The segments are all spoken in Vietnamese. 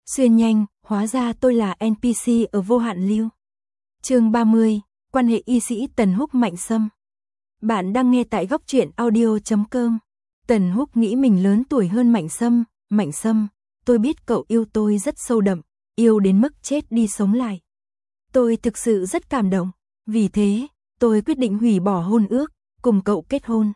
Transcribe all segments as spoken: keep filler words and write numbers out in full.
Xuyên nhanh, hóa ra tôi là en pê xê ở Vô Hạn Lưu. Chương ba mươi, quan hệ y sĩ Tần Húc Mạnh Sâm. Bạn đang nghe tại góc truyện audio chấm com. Tần Húc nghĩ mình lớn tuổi hơn Mạnh Sâm. Mạnh Sâm, tôi biết cậu yêu tôi rất sâu đậm, yêu đến mức chết đi sống lại. Tôi thực sự rất cảm động, vì thế, tôi quyết định hủy bỏ hôn ước, cùng cậu kết hôn.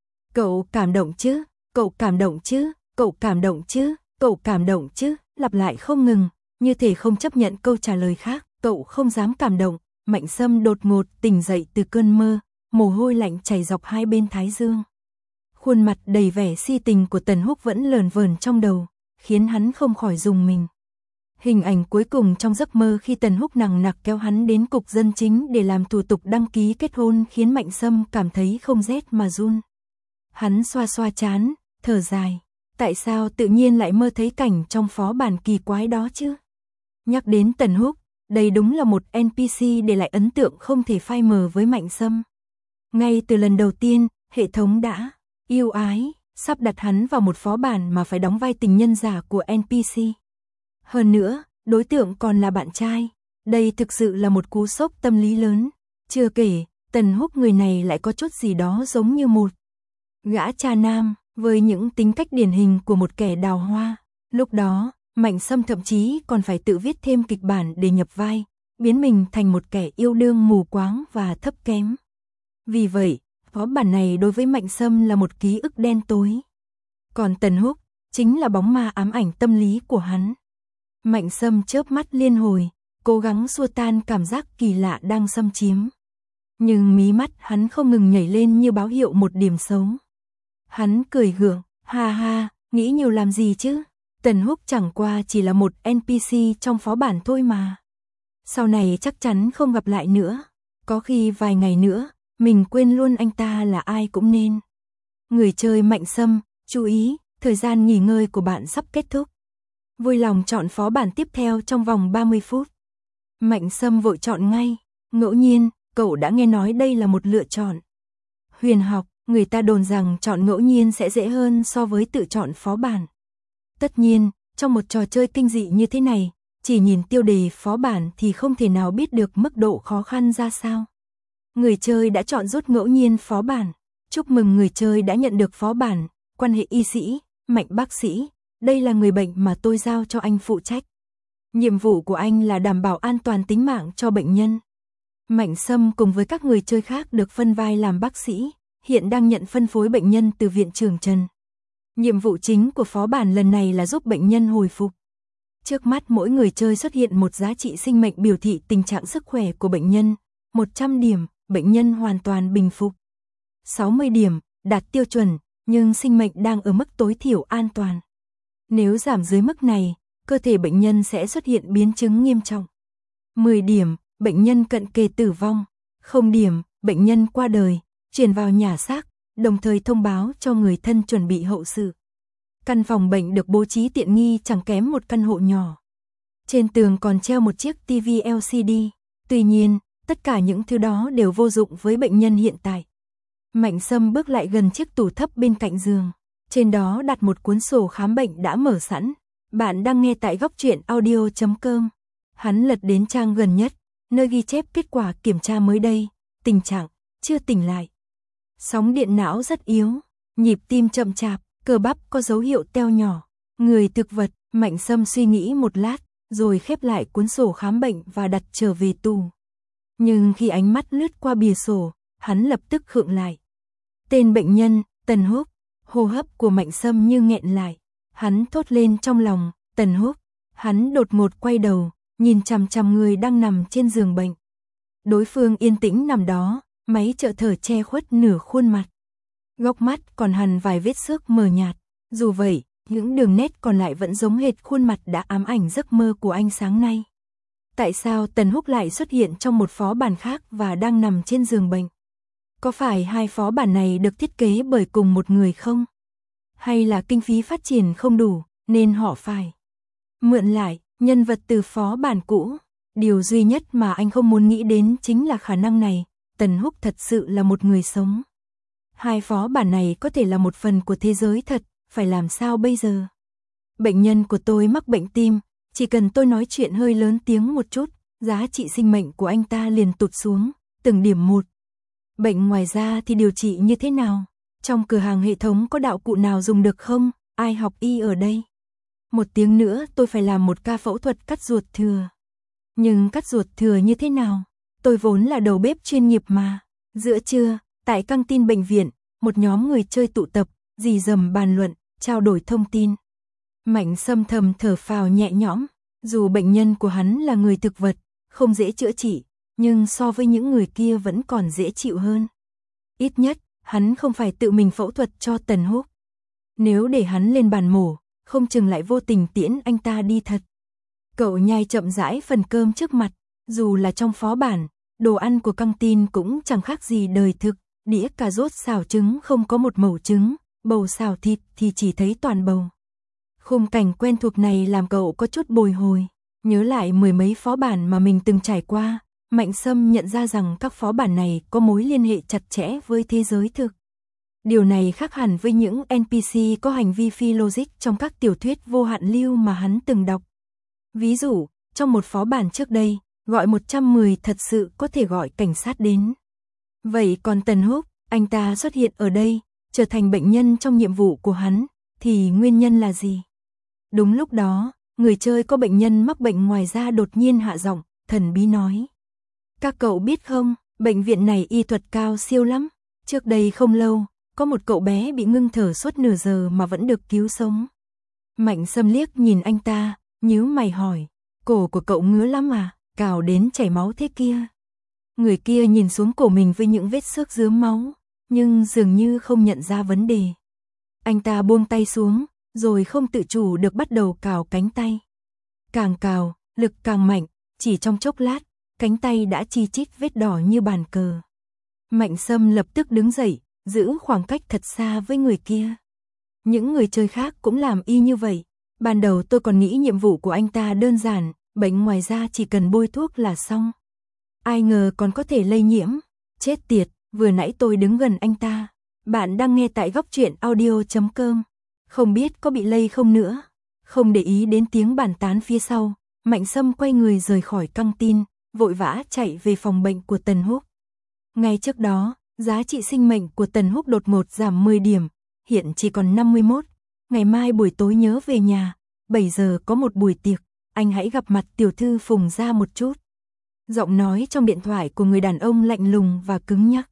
Cậu cảm động chứ, cậu cảm động chứ, cậu cảm động chứ, cậu cảm động chứ, lặp lại không ngừng, như thể không chấp nhận câu trả lời khác, cậu không dám cảm động. Mạnh Sâm đột ngột tỉnh dậy từ cơn mơ, mồ hôi lạnh chảy dọc hai bên thái dương. Khuôn mặt đầy vẻ si tình của Tần Húc vẫn lờn vờn trong đầu, khiến hắn không khỏi rùng mình. Hình ảnh cuối cùng trong giấc mơ khi Tần Húc nằng nặc kéo hắn đến cục dân chính để làm thủ tục đăng ký kết hôn khiến Mạnh Sâm cảm thấy không rét mà run. Hắn xoa xoa trán, thở dài. Tại sao tự nhiên lại mơ thấy cảnh trong phó bản kỳ quái đó chứ? Nhắc đến Tần Húc, đây đúng là một en pê xê để lại ấn tượng không thể phai mờ với Mạnh Sâm. Ngay từ lần đầu tiên, hệ thống đã yêu ái, sắp đặt hắn vào một phó bản mà phải đóng vai tình nhân giả của en pê xê. Hơn nữa, đối tượng còn là bạn trai. Đây thực sự là một cú sốc tâm lý lớn. Chưa kể, Tần Húc người này lại có chút gì đó giống như một gã cha nam, với những tính cách điển hình của một kẻ đào hoa. Lúc đó, Mạnh Sâm thậm chí còn phải tự viết thêm kịch bản để nhập vai, biến mình thành một kẻ yêu đương mù quáng và thấp kém. Vì vậy, phó bản này đối với Mạnh Sâm là một ký ức đen tối. Còn Tần Húc, chính là bóng ma ám ảnh tâm lý của hắn. Mạnh Sâm chớp mắt liên hồi, cố gắng xua tan cảm giác kỳ lạ đang xâm chiếm. Nhưng mí mắt hắn không ngừng nhảy lên như báo hiệu một điểm xấu. Hắn cười gượng, ha ha, nghĩ nhiều làm gì chứ? Tần Húc chẳng qua chỉ là một en pê xê trong phó bản thôi mà. Sau này chắc chắn không gặp lại nữa. Có khi vài ngày nữa, mình quên luôn anh ta là ai cũng nên. Người chơi Mạnh Sâm, chú ý, thời gian nghỉ ngơi của bạn sắp kết thúc. Vui lòng chọn phó bản tiếp theo trong vòng ba mươi phút. Mạnh Sâm vội chọn ngay. Ngẫu nhiên, cậu đã nghe nói đây là một lựa chọn huyền học. Người ta đồn rằng chọn ngẫu nhiên sẽ dễ hơn so với tự chọn phó bản. Tất nhiên, trong một trò chơi kinh dị như thế này, chỉ nhìn tiêu đề phó bản thì không thể nào biết được mức độ khó khăn ra sao. Người chơi đã chọn rút ngẫu nhiên phó bản. Chúc mừng người chơi đã nhận được phó bản, quan hệ y sĩ, Mạnh bác sĩ. Đây là người bệnh mà tôi giao cho anh phụ trách. Nhiệm vụ của anh là đảm bảo an toàn tính mạng cho bệnh nhân. Mạnh Sâm cùng với các người chơi khác được phân vai làm bác sĩ, hiện đang nhận phân phối bệnh nhân từ viện trưởng Trần. Nhiệm vụ chính của phó bản lần này là giúp bệnh nhân hồi phục. Trước mắt mỗi người chơi xuất hiện một giá trị sinh mệnh biểu thị tình trạng sức khỏe của bệnh nhân. một trăm điểm, bệnh nhân hoàn toàn bình phục. sáu mươi điểm, đạt tiêu chuẩn, nhưng sinh mệnh đang ở mức tối thiểu an toàn. Nếu giảm dưới mức này, cơ thể bệnh nhân sẽ xuất hiện biến chứng nghiêm trọng. mười điểm, bệnh nhân cận kề tử vong. không điểm, bệnh nhân qua đời, chuyển vào nhà xác, đồng thời thông báo cho người thân chuẩn bị hậu sự. Căn phòng bệnh được bố trí tiện nghi chẳng kém một căn hộ nhỏ. Trên tường còn treo một chiếc ti vi lờ xê đê. Tuy nhiên, tất cả những thứ đó đều vô dụng với bệnh nhân hiện tại. Mạnh Sâm bước lại gần chiếc tủ thấp bên cạnh giường. Trên đó đặt một cuốn sổ khám bệnh đã mở sẵn. Bạn đang nghe tại góc truyện audio chấm com. Hắn lật đến trang gần nhất, nơi ghi chép kết quả kiểm tra mới đây. Tình trạng, chưa tỉnh lại. Sóng điện não rất yếu, nhịp tim chậm chạp, cơ bắp có dấu hiệu teo nhỏ. Người thực vật, Mạnh Sâm suy nghĩ một lát, rồi khép lại cuốn sổ khám bệnh và đặt trở về tủ. Nhưng khi ánh mắt lướt qua bìa sổ, hắn lập tức khựng lại. Tên bệnh nhân, Tần Húc. Hô hấp của Mạnh Sâm như nghẹn lại. Hắn thốt lên trong lòng, Tần Húc. Hắn đột ngột quay đầu, nhìn chằm chằm người đang nằm trên giường bệnh. Đối phương yên tĩnh nằm đó, máy trợ thở che khuất nửa khuôn mặt. Góc mắt còn hằn vài vết xước mờ nhạt. Dù vậy, những đường nét còn lại vẫn giống hệt khuôn mặt đã ám ảnh giấc mơ của anh sáng nay. Tại sao Tần Húc lại xuất hiện trong một phó bản khác và đang nằm trên giường bệnh? Có phải hai phó bản này được thiết kế bởi cùng một người không? Hay là kinh phí phát triển không đủ, nên họ phải mượn lại nhân vật từ phó bản cũ? Điều duy nhất mà anh không muốn nghĩ đến chính là khả năng này, Tần Húc thật sự là một người sống. Hai phó bản này có thể là một phần của thế giới thật, phải làm sao bây giờ? Bệnh nhân của tôi mắc bệnh tim, Chỉ cần tôi nói chuyện hơi lớn tiếng một chút, giá trị sinh mệnh của anh ta liền tụt xuống, từng điểm một. Bệnh ngoài da thì điều trị như thế nào? Trong cửa hàng hệ thống có đạo cụ nào dùng được không? Ai học y ở đây? Một tiếng nữa tôi phải làm một ca phẫu thuật cắt ruột thừa. Nhưng cắt ruột thừa như thế nào? Tôi vốn là đầu bếp chuyên nghiệp mà. Giữa trưa, tại căng tin bệnh viện, một nhóm người chơi tụ tập, rì rầm bàn luận, trao đổi thông tin. Mạnh Sâm thầm thở phào nhẹ nhõm, dù bệnh nhân của hắn là người thực vật, không dễ chữa trị, nhưng so với những người kia vẫn còn dễ chịu hơn. Ít nhất, hắn không phải tự mình phẫu thuật cho Tần Húc. Nếu để hắn lên bàn mổ, không chừng lại vô tình tiễn anh ta đi thật. Cậu nhai chậm rãi phần cơm trước mặt, dù là trong phó bản, đồ ăn của căng tin cũng chẳng khác gì đời thực, đĩa cà rốt xào trứng không có một mẩu trứng, bầu xào thịt thì chỉ thấy toàn bầu. Khung cảnh quen thuộc này làm cậu có chút bồi hồi, nhớ lại mười mấy phó bản mà mình từng trải qua, Mạnh Sâm nhận ra rằng các phó bản này có mối liên hệ chặt chẽ với thế giới thực. Điều này khác hẳn với những en pê xê có hành vi phi logic trong các tiểu thuyết vô hạn lưu mà hắn từng đọc. Ví dụ, trong một phó bản trước đây, gọi một trăm mười thật sự có thể gọi cảnh sát đến. Vậy còn Tần Húc, anh ta xuất hiện ở đây, trở thành bệnh nhân trong nhiệm vụ của hắn, thì nguyên nhân là gì? Đúng lúc đó, người chơi có bệnh nhân mắc bệnh ngoài da đột nhiên hạ giọng, thần bí nói. Các cậu biết không, bệnh viện này y thuật cao siêu lắm. Trước đây không lâu, có một cậu bé bị ngưng thở suốt nửa giờ mà vẫn được cứu sống. Mạnh Sâm liếc nhìn anh ta, nhíu mày hỏi, cổ của cậu ngứa lắm à, cào đến chảy máu thế kia. Người kia nhìn xuống cổ mình với những vết xước rướm máu, nhưng dường như không nhận ra vấn đề. Anh ta buông tay xuống, rồi không tự chủ được bắt đầu cào cánh tay. Càng cào, lực càng mạnh, chỉ trong chốc lát, cánh tay đã chi chít vết đỏ như bàn cờ. Mạnh Sâm lập tức đứng dậy, giữ khoảng cách thật xa với người kia. Những người chơi khác cũng làm y như vậy. Ban đầu tôi còn nghĩ nhiệm vụ của anh ta đơn giản, bệnh ngoài da chỉ cần bôi thuốc là xong. Ai ngờ còn có thể lây nhiễm. Chết tiệt, vừa nãy tôi đứng gần anh ta. Bạn đang nghe tại góc truyện audio chấm com. Không biết có bị lây không nữa. Không để ý đến tiếng bàn tán phía sau, Mạnh Sâm quay người rời khỏi căng tin, vội vã chạy về phòng bệnh của Tần Húc. Ngay trước đó, giá trị sinh mệnh của Tần Húc đột ngột giảm mười điểm, hiện chỉ còn năm mươi mốt. Ngày mai buổi tối nhớ về nhà, bảy giờ có một buổi tiệc, anh hãy gặp mặt tiểu thư Phùng gia một chút. Giọng nói trong điện thoại của người đàn ông lạnh lùng và cứng nhắc.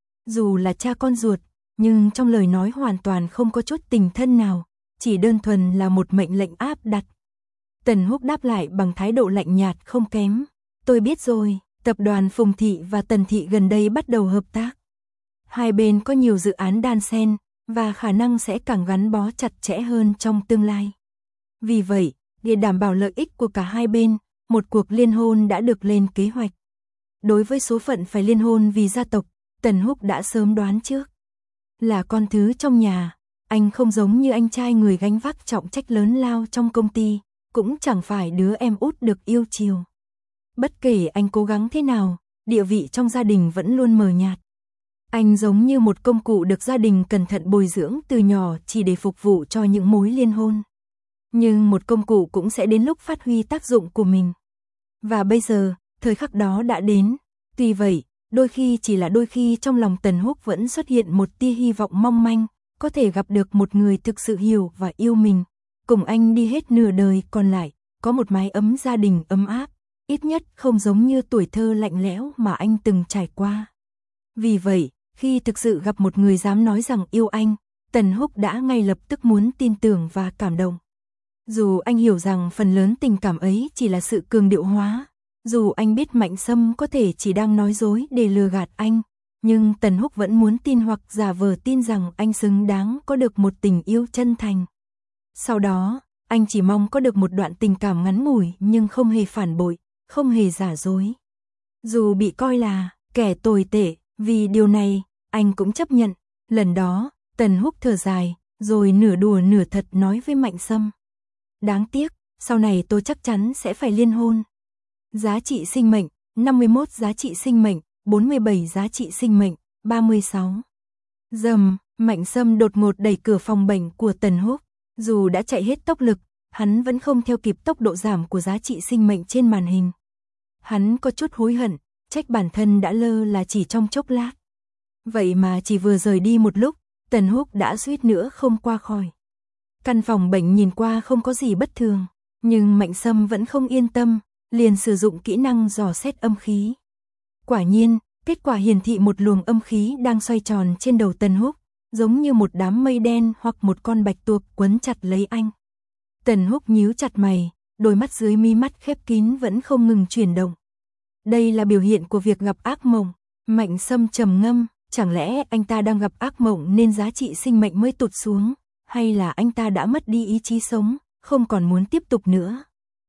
Dù là cha con ruột, nhưng trong lời nói hoàn toàn không có chút tình thân nào, chỉ đơn thuần là một mệnh lệnh áp đặt. Tần Húc đáp lại bằng thái độ lạnh nhạt không kém. Tôi biết rồi, tập đoàn Phùng Thị và Tần Thị gần đây bắt đầu hợp tác. Hai bên có nhiều dự án đan xen, và khả năng sẽ càng gắn bó chặt chẽ hơn trong tương lai. Vì vậy, để đảm bảo lợi ích của cả hai bên, một cuộc liên hôn đã được lên kế hoạch. Đối với số phận phải liên hôn vì gia tộc, Tần Húc đã sớm đoán trước. Là con thứ trong nhà, anh không giống như anh trai người gánh vác trọng trách lớn lao trong công ty, cũng chẳng phải đứa em út được yêu chiều. Bất kể anh cố gắng thế nào, địa vị trong gia đình vẫn luôn mờ nhạt. Anh giống như một công cụ được gia đình cẩn thận bồi dưỡng từ nhỏ chỉ để phục vụ cho những mối liên hôn. Nhưng một công cụ cũng sẽ đến lúc phát huy tác dụng của mình. Và bây giờ, thời khắc đó đã đến. Tuy vậy, đôi khi chỉ là đôi khi trong lòng Tần Húc vẫn xuất hiện một tia hy vọng mong manh, có thể gặp được một người thực sự hiểu và yêu mình. Cùng anh đi hết nửa đời còn lại, có một mái ấm gia đình ấm áp, ít nhất không giống như tuổi thơ lạnh lẽo mà anh từng trải qua. Vì vậy, khi thực sự gặp một người dám nói rằng yêu anh, Tần Húc đã ngay lập tức muốn tin tưởng và cảm động. Dù anh hiểu rằng phần lớn tình cảm ấy chỉ là sự cường điệu hóa, dù anh biết Mạnh Sâm có thể chỉ đang nói dối để lừa gạt anh, nhưng Tần Húc vẫn muốn tin hoặc giả vờ tin rằng anh xứng đáng có được một tình yêu chân thành. Sau đó, anh chỉ mong có được một đoạn tình cảm ngắn ngủi nhưng không hề phản bội, không hề giả dối. Dù bị coi là kẻ tồi tệ, vì điều này, anh cũng chấp nhận. Lần đó, Tần Húc thở dài, rồi nửa đùa nửa thật nói với Mạnh Sâm. Đáng tiếc, sau này tôi chắc chắn sẽ phải liên hôn. Giá trị sinh mệnh, năm mươi mốt giá trị sinh mệnh, bốn mươi bảy giá trị sinh mệnh, ba mươi sáu. Dầm, Mạnh Sâm đột ngột đẩy cửa phòng bệnh của Tần Húc. Dù đã chạy hết tốc lực, hắn vẫn không theo kịp tốc độ giảm của giá trị sinh mệnh trên màn hình. Hắn có chút hối hận, trách bản thân đã lơ là chỉ trong chốc lát. Vậy mà chỉ vừa rời đi một lúc, Tần Húc đã suýt nữa không qua khỏi. Căn phòng bệnh nhìn qua không có gì bất thường, nhưng Mạnh Sâm vẫn không yên tâm, liền sử dụng kỹ năng dò xét âm khí. Quả nhiên, kết quả hiển thị một luồng âm khí đang xoay tròn trên đầu Tần Húc, giống như một đám mây đen hoặc một con bạch tuộc quấn chặt lấy anh. Tần Húc nhíu chặt mày, đôi mắt dưới mi mắt khép kín vẫn không ngừng chuyển động. Đây là biểu hiện của việc gặp ác mộng. Mạnh Sâm trầm ngâm, chẳng lẽ anh ta đang gặp ác mộng nên giá trị sinh mệnh mới tụt xuống, hay là anh ta đã mất đi ý chí sống, không còn muốn tiếp tục nữa.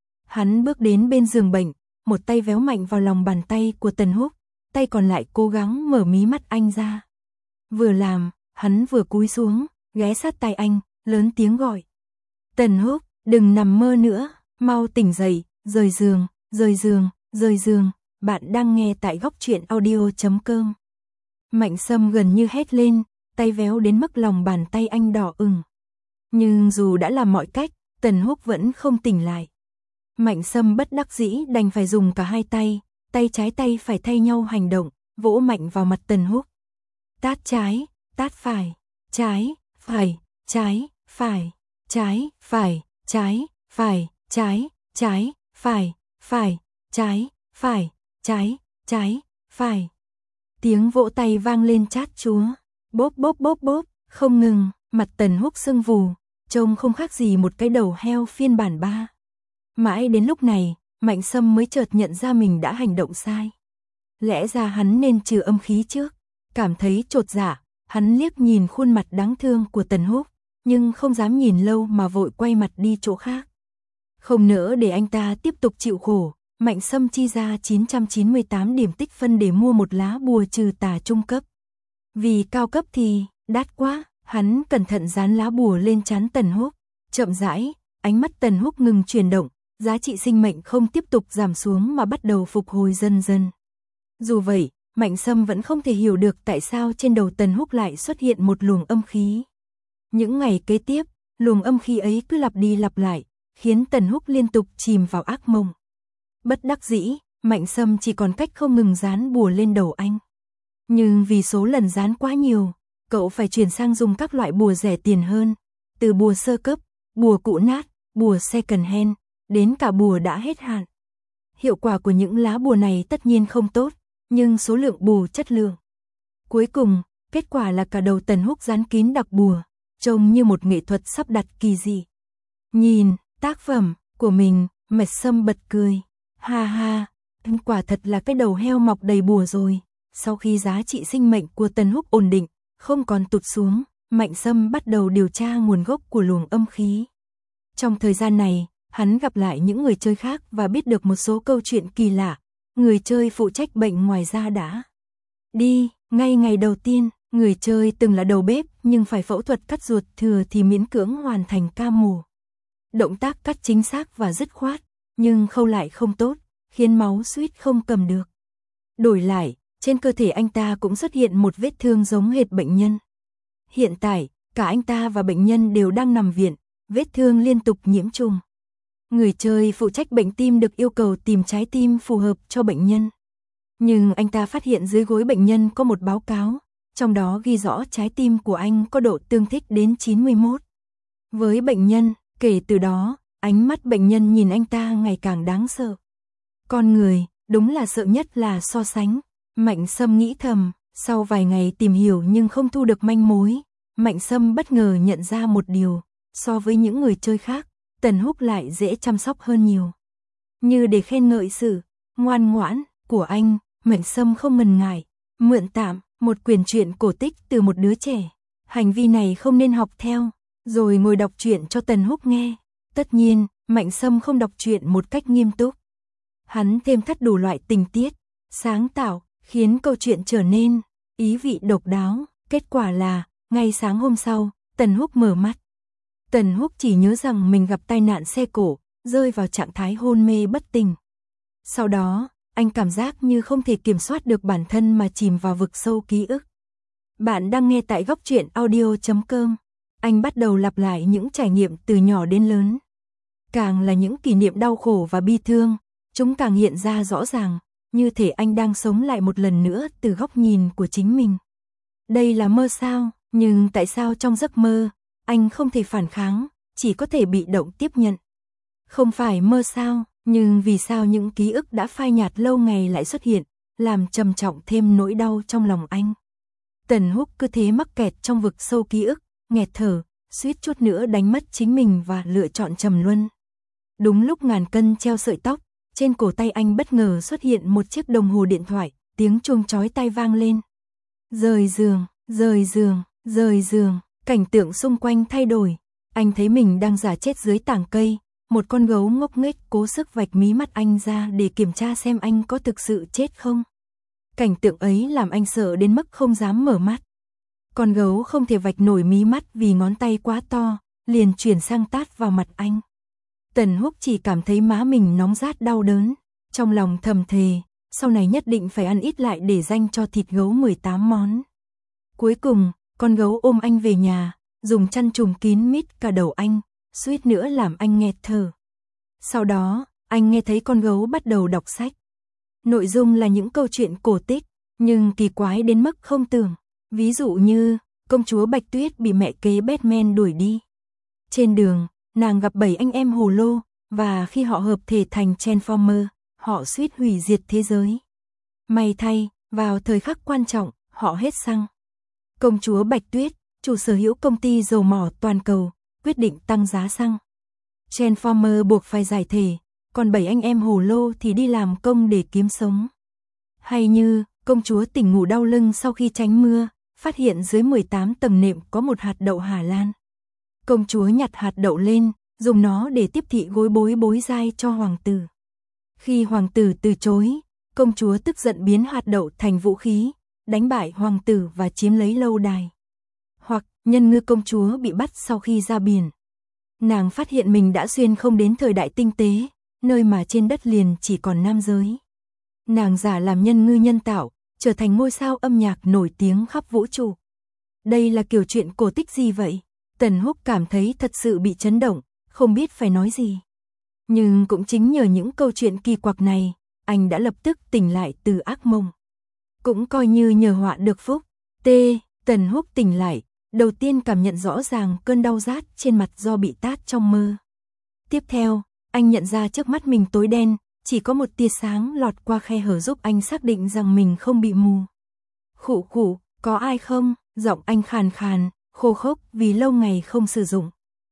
Hắn bước đến bên giường bệnh, một tay véo mạnh vào lòng bàn tay của Tần Húc, tay còn lại cố gắng mở mí mắt anh ra. Vừa làm, hắn vừa cúi xuống, ghé sát tai anh, lớn tiếng gọi. Tần Húc, đừng nằm mơ nữa, mau tỉnh dậy, rời giường, rời giường, rời giường, bạn đang nghe tại góc truyện audio chấm com. Mạnh Sâm gần như hét lên, tay véo đến mức lòng bàn tay anh đỏ ửng. Nhưng dù đã làm mọi cách, Tần Húc vẫn không tỉnh lại. Mạnh Sâm bất đắc dĩ đành phải dùng cả hai tay, tay trái tay phải thay nhau hành động, vỗ mạnh vào mặt Tần Húc. Tát trái, tát phải, trái, phải, trái, phải, trái, phải, trái, phải, trái, trái, phải, phải, trái, phải, trái, trái, phải. Tiếng vỗ tay vang lên chát chúa, bốp bốp bốp bốp, không ngừng, mặt Tần Húc sưng vù, trông không khác gì một cái đầu heo phiên bản ba. Mãi đến lúc này, Mạnh Sâm mới chợt nhận ra mình đã hành động sai. Lẽ ra hắn nên trừ âm khí trước. Cảm thấy chột dạ, hắn liếc nhìn khuôn mặt đáng thương của Tần Húc, nhưng không dám nhìn lâu mà vội quay mặt đi chỗ khác. Không nỡ để anh ta tiếp tục chịu khổ, Mạnh Sâm chi ra chín trăm chín mươi tám điểm tích phân để mua một lá bùa trừ tà trung cấp. Vì cao cấp thì đắt quá, hắn cẩn thận dán lá bùa lên trán Tần Húc, chậm rãi, ánh mắt Tần Húc ngừng chuyển động, giá trị sinh mệnh không tiếp tục giảm xuống mà bắt đầu phục hồi dần dần. Dù vậy, Mạnh Sâm vẫn không thể hiểu được tại sao trên đầu Tần Húc lại xuất hiện một luồng âm khí. Những ngày kế tiếp, luồng âm khí ấy cứ lặp đi lặp lại, khiến Tần Húc liên tục chìm vào ác mộng. Bất đắc dĩ, Mạnh Sâm chỉ còn cách không ngừng dán bùa lên đầu anh. Nhưng vì số lần dán quá nhiều, cậu phải chuyển sang dùng các loại bùa rẻ tiền hơn, từ bùa sơ cấp, bùa cũ nát, bùa second hand, đến cả bùa đã hết hạn. Hiệu quả của những lá bùa này tất nhiên không tốt, nhưng số lượng bùa chất lượng. Cuối cùng, kết quả là cả đầu Tần Húc dán kín đặc bùa, trông như một nghệ thuật sắp đặt kỳ dị. Nhìn tác phẩm của mình, Mạnh Sâm bật cười. Ha ha, quả thật là cái đầu heo mọc đầy bùa rồi. Sau khi giá trị sinh mệnh của Tần Húc ổn định, không còn tụt xuống, Mạnh Sâm bắt đầu điều tra nguồn gốc của luồng âm khí. Trong thời gian này, hắn gặp lại những người chơi khác và biết được một số câu chuyện kỳ lạ. Người chơi phụ trách bệnh ngoài ra đã đi, ngay ngày đầu tiên, người chơi từng là đầu bếp nhưng phải phẫu thuật cắt ruột thừa thì miễn cưỡng hoàn thành ca mổ. Động tác cắt chính xác và dứt khoát, nhưng khâu lại không tốt, khiến máu suýt không cầm được. Đổi lại, trên cơ thể anh ta cũng xuất hiện một vết thương giống hệt bệnh nhân. Hiện tại, cả anh ta và bệnh nhân đều đang nằm viện, vết thương liên tục nhiễm trùng. Người chơi phụ trách bệnh tim được yêu cầu tìm trái tim phù hợp cho bệnh nhân. Nhưng anh ta phát hiện dưới gối bệnh nhân có một báo cáo, trong đó ghi rõ trái tim của anh có độ tương thích đến chín mươi mốt. Với bệnh nhân, kể từ đó, ánh mắt bệnh nhân nhìn anh ta ngày càng đáng sợ. Con người, đúng là sợ nhất là so sánh. Mạnh Sâm nghĩ thầm, sau vài ngày tìm hiểu nhưng không thu được manh mối, Mạnh Sâm bất ngờ nhận ra một điều, so với những người chơi khác, Tần Húc lại dễ chăm sóc hơn nhiều. Như để khen ngợi sự ngoan ngoãn của anh, Mạnh Sâm không ngần ngại mượn tạm một quyển truyện cổ tích từ một đứa trẻ. Hành vi này không nên học theo, rồi ngồi đọc truyện cho Tần Húc nghe. Tất nhiên, Mạnh Sâm không đọc truyện một cách nghiêm túc. Hắn thêm thắt đủ loại tình tiết, sáng tạo, khiến câu chuyện trở nên ý vị độc đáo. Kết quả là, ngay sáng hôm sau, Tần Húc mở mắt. Tần Húc chỉ nhớ rằng mình gặp tai nạn xe cộ, rơi vào trạng thái hôn mê bất tỉnh. Sau đó, anh cảm giác như không thể kiểm soát được bản thân mà chìm vào vực sâu ký ức. Bạn đang nghe tại góc truyện audio chấm com. Anh bắt đầu lặp lại những trải nghiệm từ nhỏ đến lớn. Càng là những kỷ niệm đau khổ và bi thương, chúng càng hiện ra rõ ràng, như thể anh đang sống lại một lần nữa từ góc nhìn của chính mình. Đây là mơ sao, nhưng tại sao trong giấc mơ, anh không thể phản kháng, chỉ có thể bị động tiếp nhận. Không phải mơ sao, nhưng vì sao những ký ức đã phai nhạt lâu ngày lại xuất hiện, làm trầm trọng thêm nỗi đau trong lòng anh. Tần Húc cứ thế mắc kẹt trong vực sâu ký ức, nghẹt thở, suýt chút nữa đánh mất chính mình và lựa chọn trầm luân. Đúng lúc ngàn cân treo sợi tóc, trên cổ tay anh bất ngờ xuất hiện một chiếc đồng hồ điện thoại, tiếng chuông chói tai vang lên. Rời giường, rời giường, rời giường, cảnh tượng xung quanh thay đổi, anh thấy mình đang giả chết dưới tảng cây, một con gấu ngốc nghếch cố sức vạch mí mắt anh ra để kiểm tra xem anh có thực sự chết không. Cảnh tượng ấy làm anh sợ đến mức không dám mở mắt. Con gấu không thể vạch nổi mí mắt vì ngón tay quá to, liền chuyển sang tát vào mặt anh. Tần Húc chỉ cảm thấy má mình nóng rát đau đớn, trong lòng thầm thề, sau này nhất định phải ăn ít lại để dành cho thịt gấu mười tám món. Cuối cùng, con gấu ôm anh về nhà, dùng chăn trùm kín mít cả đầu anh, suýt nữa làm anh nghẹt thở. Sau đó, anh nghe thấy con gấu bắt đầu đọc sách. Nội dung là những câu chuyện cổ tích, nhưng kỳ quái đến mức không tưởng. Ví dụ như, công chúa Bạch Tuyết bị mẹ kế Batman đuổi đi. Trên đường, nàng gặp bảy anh em hồ lô, và khi họ hợp thể thành Transformer, họ suýt hủy diệt thế giới. May thay, vào thời khắc quan trọng, họ hết xăng. Công chúa Bạch Tuyết, chủ sở hữu công ty dầu mỏ toàn cầu, quyết định tăng giá xăng. Transformer buộc phải giải thể, còn bảy anh em hồ lô thì đi làm công để kiếm sống. Hay như, công chúa tỉnh ngủ đau lưng sau khi tránh mưa, phát hiện dưới mười tám tầng nệm có một hạt đậu Hà Lan. Công chúa nhặt hạt đậu lên, dùng nó để tiếp thị gối bối bối dai cho hoàng tử. Khi hoàng tử từ chối, công chúa tức giận biến hạt đậu thành vũ khí, đánh bại hoàng tử và chiếm lấy lâu đài. Hoặc, nhân ngư công chúa bị bắt sau khi ra biển. Nàng phát hiện mình đã xuyên không đến thời đại tinh tế, nơi mà trên đất liền chỉ còn nam giới. Nàng giả làm nhân ngư nhân tạo, trở thành ngôi sao âm nhạc nổi tiếng khắp vũ trụ. Đây là kiểu chuyện cổ tích gì vậy? Tần Húc cảm thấy thật sự bị chấn động, không biết phải nói gì. Nhưng cũng chính nhờ những câu chuyện kỳ quặc này, anh đã lập tức tỉnh lại từ ác mộng. Cũng coi như nhờ họa được phúc. T. Tần Húc tỉnh lại, đầu tiên cảm nhận rõ ràng cơn đau rát trên mặt do bị tát trong mơ. Tiếp theo, anh nhận ra trước mắt mình tối đen, chỉ có một tia sáng lọt qua khe hở giúp anh xác định rằng mình không bị mù. Khụ khụ, có ai không? Giọng anh khàn khàn, khô khốc vì lâu ngày không sử dụng.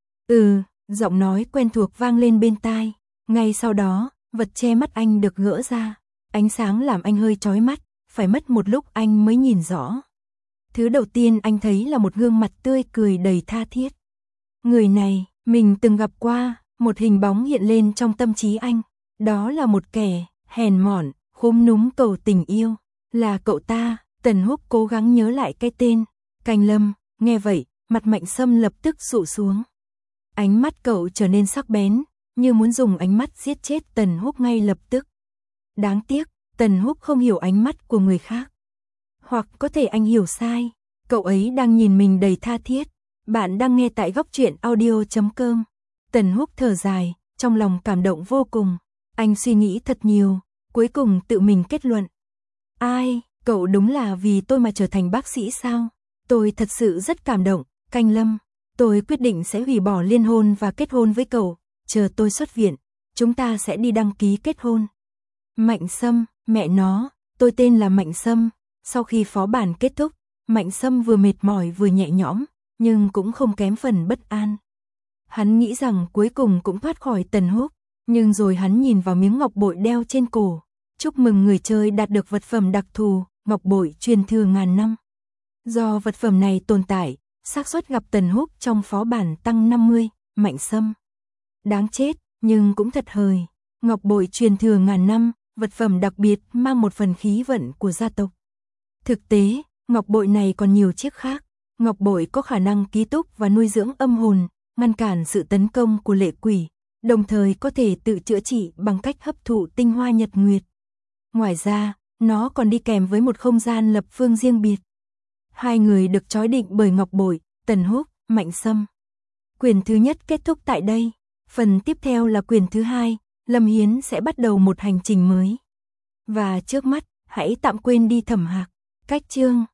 Ừ, giọng nói quen thuộc vang lên bên tai. Ngay sau đó, vật che mắt anh được gỡ ra. Ánh sáng làm anh hơi chói mắt, phải mất một lúc anh mới nhìn rõ. Thứ đầu tiên anh thấy là một gương mặt tươi cười đầy tha thiết. Người này, mình từng gặp qua, một hình bóng hiện lên trong tâm trí anh. Đó là một kẻ, hèn mọn, khúm núm cầu tình yêu. Là cậu ta. Tần Húc cố gắng nhớ lại cái tên. Canh Lâm. Nghe vậy, mặt Mạnh Sâm lập tức sụ xuống. Ánh mắt cậu trở nên sắc bén, như muốn dùng ánh mắt giết chết Tần Húc ngay lập tức. Đáng tiếc, Tần Húc không hiểu ánh mắt của người khác. Hoặc có thể anh hiểu sai, cậu ấy đang nhìn mình đầy tha thiết. Bạn đang nghe tại góc truyện audio chấm com. Tần Húc thở dài, trong lòng cảm động vô cùng. Anh suy nghĩ thật nhiều, cuối cùng tự mình kết luận. Ai, cậu đúng là vì tôi mà trở thành bác sĩ sao? Tôi thật sự rất cảm động, Canh Lâm. Tôi quyết định sẽ hủy bỏ liên hôn và kết hôn với cậu. Chờ tôi xuất viện, chúng ta sẽ đi đăng ký kết hôn. Mạnh Sâm, mẹ nó, tôi tên là Mạnh Sâm. Sau khi phó bản kết thúc, Mạnh Sâm vừa mệt mỏi vừa nhẹ nhõm, nhưng cũng không kém phần bất an. Hắn nghĩ rằng cuối cùng cũng thoát khỏi Tần Húc, nhưng rồi hắn nhìn vào miếng ngọc bội đeo trên cổ. Chúc mừng người chơi đạt được vật phẩm đặc thù, ngọc bội truyền thừa ngàn năm. Do vật phẩm này tồn tại, xác suất gặp Tần Húc trong phó bản tăng năm mươi, Mạnh Sâm. Đáng chết, nhưng cũng thật hời. Ngọc bội truyền thừa ngàn năm, vật phẩm đặc biệt mang một phần khí vận của gia tộc. Thực tế, ngọc bội này còn nhiều chiếc khác. Ngọc bội có khả năng ký túc và nuôi dưỡng âm hồn, ngăn cản sự tấn công của lệ quỷ, đồng thời có thể tự chữa trị bằng cách hấp thụ tinh hoa nhật nguyệt. Ngoài ra, nó còn đi kèm với một không gian lập phương riêng biệt. Hai người được trói định bởi ngọc bội, Tần Húc, Mạnh Sâm. Quyển thứ nhất kết thúc tại đây. Phần tiếp theo là quyển thứ hai, Lâm Hiến sẽ bắt đầu một hành trình mới. Và trước mắt, hãy tạm quên đi Thẩm Hạc. Cách chương